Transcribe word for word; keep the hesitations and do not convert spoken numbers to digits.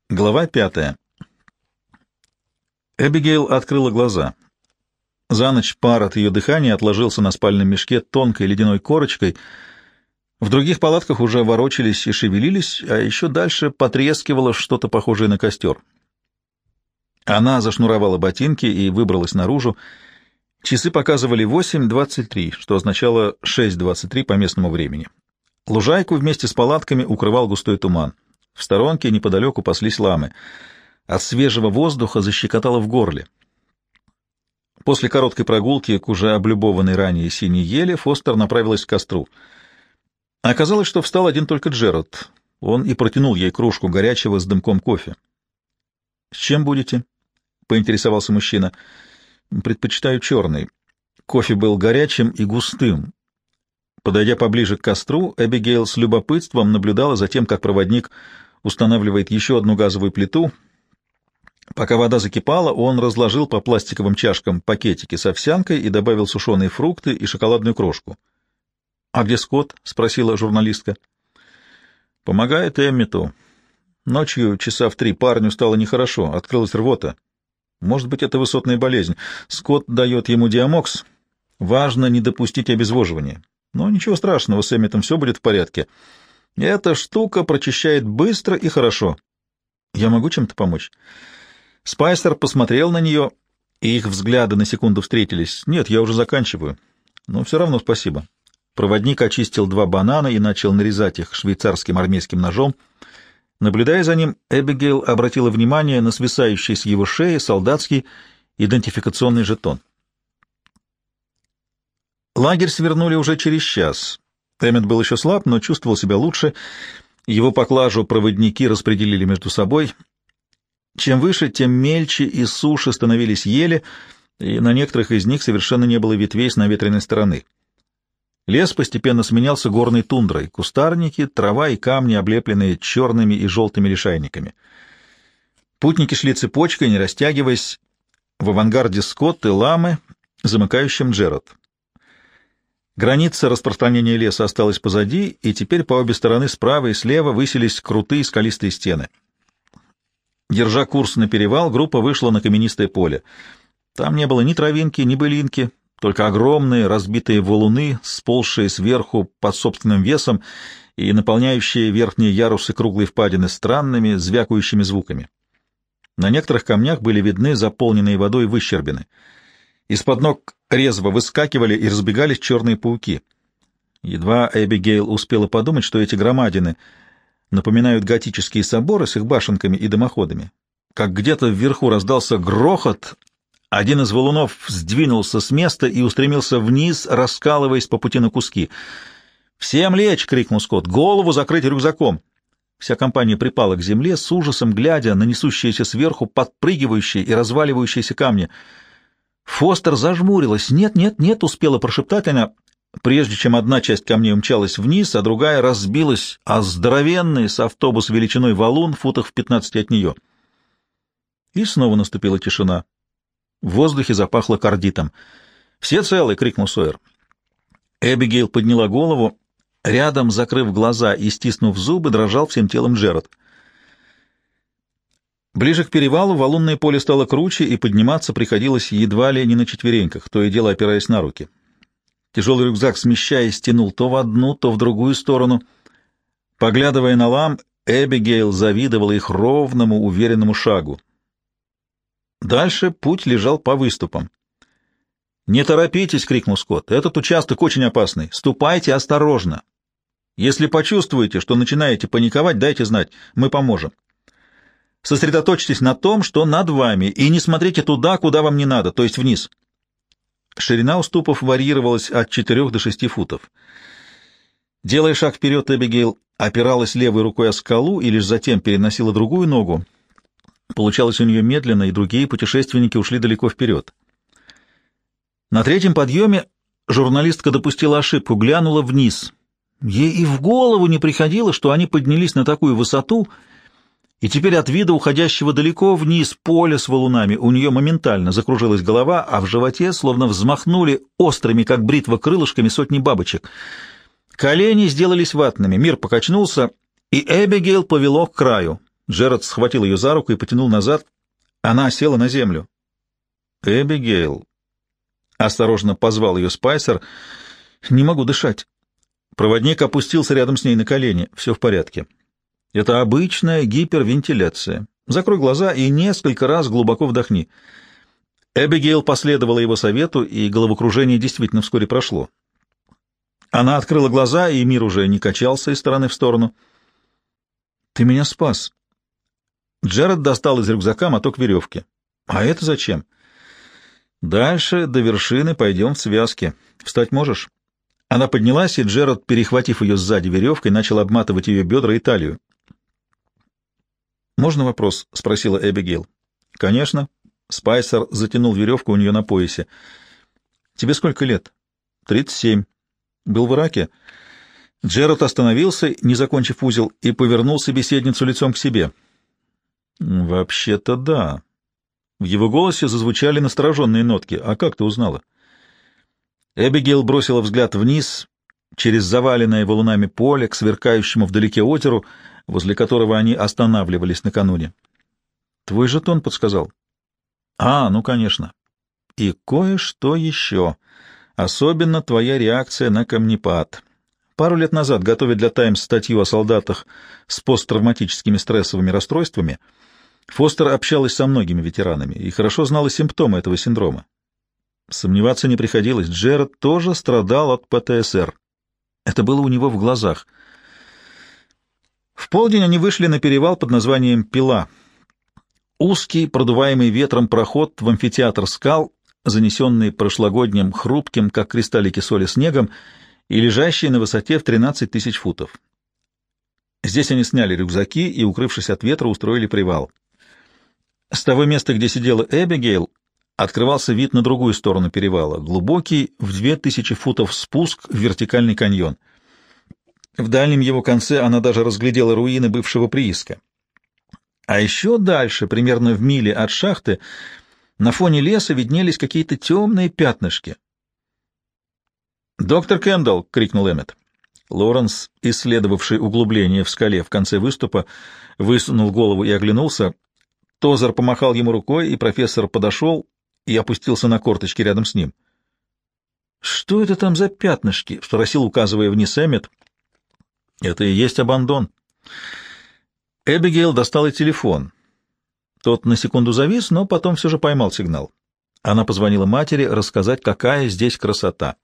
Глава пятая. Эбигейл открыла глаза. За ночь пар от ее дыхания отложился на спальном мешке тонкой ледяной корочкой. В других палатках уже ворочались и шевелились, а еще дальше потрескивало что-то похожее на костер. Она зашнуровала ботинки и выбралась наружу. Часы показывали восемь двадцать три, что означало шесть двадцать три по местному времени. Лужайку вместе с палатками укрывал густой туман. В сторонке неподалеку паслись ламы. От свежего воздуха защекотало в горле. После короткой прогулки к уже облюбованной ранее синей ели Фостер направилась к костру. Оказалось, что встал один только Джерард. Он и протянул ей кружку горячего с дымком кофе. — С чем будете? — поинтересовался мужчина. — Предпочитаю черный. Кофе был горячим и густым. Подойдя поближе к костру, Эбигейл с любопытством наблюдала за тем, как проводник устанавливает еще одну газовую плиту. Пока вода закипала, он разложил по пластиковым чашкам пакетики с овсянкой и добавил сушеные фрукты и шоколадную крошку. — А где Скотт? — спросила журналистка. — Помогает Эммету. Ночью часа в три парню стало нехорошо, открылась рвота. Может быть, это высотная болезнь. Скотт дает ему диамокс. Важно не допустить обезвоживания. Но ничего страшного, с Эмметом все будет в порядке. Эта штука прочищает быстро и хорошо. Я могу чем-то помочь? Спайсер посмотрел на нее, и их взгляды на секунду встретились. Нет, я уже заканчиваю. Но все равно спасибо. Проводник очистил два банана и начал нарезать их швейцарским армейским ножом. Наблюдая за ним, Эбигейл обратила внимание на свисающий с его шеи солдатский идентификационный жетон. Лагерь свернули уже через час. Эммет был еще слаб, но чувствовал себя лучше. Его поклажу проводники распределили между собой. Чем выше, тем мельче и суше становились ели, и на некоторых из них совершенно не было ветвей с наветренной стороны. Лес постепенно сменялся горной тундрой, кустарники, трава и камни, облепленные черными и желтыми лишайниками. Путники шли цепочкой, не растягиваясь, в авангарде Скотт и ламы, замыкающим Джерард. Граница распространения леса осталась позади, и теперь по обе стороны, справа и слева, высились крутые скалистые стены. Держа курс на перевал, группа вышла на каменистое поле. Там не было ни травинки, ни былинки, только огромные разбитые валуны, сползшие сверху под собственным весом и наполняющие верхние ярусы круглой впадины странными, звякающими звуками. На некоторых камнях были видны заполненные водой выщербины. Из-под ног резво выскакивали и разбегались черные пауки. Едва Эбигейл успела подумать, что эти громадины напоминают готические соборы с их башенками и дымоходами. Как где-то вверху раздался грохот, один из валунов сдвинулся с места и устремился вниз, раскалываясь по пути на куски. «Всем лечь!» — крикнул Скотт. «Голову закрыть рюкзаком!» Вся компания припала к земле, с ужасом глядя на несущиеся сверху подпрыгивающие и разваливающиеся камни. Фостер зажмурилась. «Нет, нет, нет!» — успела прошептать она, прежде чем одна часть камней умчалась вниз, а другая разбилась о здоровенный с автобус величиной валун в футах в пятнадцати от нее. И снова наступила тишина. В воздухе запахло кардитом. «Все целы!» — крикнул Сойер. Эбигейл подняла голову. Рядом, закрыв глаза и стиснув зубы, дрожал всем телом Джерард. Ближе к перевалу валунное поле стало круче, и подниматься приходилось едва ли не на четвереньках, то и дело опираясь на руки. Тяжелый рюкзак, смещаясь, тянул то в одну, то в другую сторону. Поглядывая на лам, Эбигейл завидовала их ровному, уверенному шагу. Дальше путь лежал по выступам. «Не торопитесь!» — крикнул Скотт. «Этот участок очень опасный. Ступайте осторожно. Если почувствуете, что начинаете паниковать, дайте знать. Мы поможем. Сосредоточьтесь на том, что над вами, и не смотрите туда, куда вам не надо, то есть вниз». Ширина уступов варьировалась от четырех до шести футов. Делая шаг вперед, Эбигейл опиралась левой рукой о скалу и лишь затем переносила другую ногу. Получалось у нее медленно, и другие путешественники ушли далеко вперед. На третьем подъеме журналистка допустила ошибку, глянула вниз. Ей и в голову не приходило, что они поднялись на такую высоту, и теперь от вида уходящего далеко вниз поля с валунами у нее моментально закружилась голова, а в животе словно взмахнули острыми, как бритва, крылышками сотни бабочек. Колени сделались ватными, мир покачнулся, и Эбигейл повело к краю. Джерард схватил ее за руку и потянул назад. Она села на землю. «Эбигейл», — осторожно позвал ее Спайсер, — «не могу дышать». Проводник опустился рядом с ней на колени. «Все в порядке. Это обычная гипервентиляция. Закрой глаза и несколько раз глубоко вдохни». Эбигейл последовала его совету, и головокружение действительно вскоре прошло. Она открыла глаза, и мир уже не качался из стороны в сторону. «Ты меня спас». Джерард достал из рюкзака моток веревки. «А это зачем?» «Дальше до вершины пойдем в связке. Встать можешь?» Она поднялась, и Джерард, перехватив ее сзади веревкой, начал обматывать ее бедра и талию. «Можно вопрос?» — спросила Эбигейл. «Конечно». Спайсер затянул веревку у нее на поясе. «Тебе сколько лет?» «Тридцать семь». «Был в Ираке?» Джерард остановился, не закончив узел, и повернул собеседницу лицом к себе. «Вообще-то да». В его голосе зазвучали настороженные нотки. «А как ты узнала?» Эбигейл бросила взгляд вниз, через заваленное валунами поле, к сверкающему вдалеке озеру, возле которого они останавливались накануне. «Твой жетон подсказал». «А, ну, конечно. И кое-что еще. Особенно твоя реакция на камнепад. Пару лет назад, готовя для «Таймс» статью о солдатах с посттравматическими стрессовыми расстройствами, Фостер общалась со многими ветеранами и хорошо знала симптомы этого синдрома. Сомневаться не приходилось. Джерард тоже страдал от пэ тэ эс эр. Это было у него в глазах. В полдень они вышли на перевал под названием Пила. Узкий, продуваемый ветром проход в амфитеатр скал, занесенный прошлогодним, хрупким, как кристаллики соли, снегом, и лежащий на высоте в тринадцать тысяч футов. Здесь они сняли рюкзаки и, укрывшись от ветра, устроили привал. С того места, где сидела Эбигейл, открывался вид на другую сторону перевала, глубокий, в две тысячи футов спуск в вертикальный каньон. В дальнем его конце она даже разглядела руины бывшего прииска. А еще дальше, примерно в миле от шахты, на фоне леса виднелись какие-то темные пятнышки. «Доктор Кэндалл!» — крикнул Эммет. Лоренс, исследовавший углубление в скале в конце выступа, высунул голову и оглянулся. Тозер помахал ему рукой, и профессор подошел и опустился на корточки рядом с ним. «Что это там за пятнышки?» — спросил, указывая вниз Эммет. «Это и есть Абандон». Эбигейл достала телефон. Тот на секунду завис, но потом все же поймал сигнал. Она позвонила матери рассказать, какая здесь красота.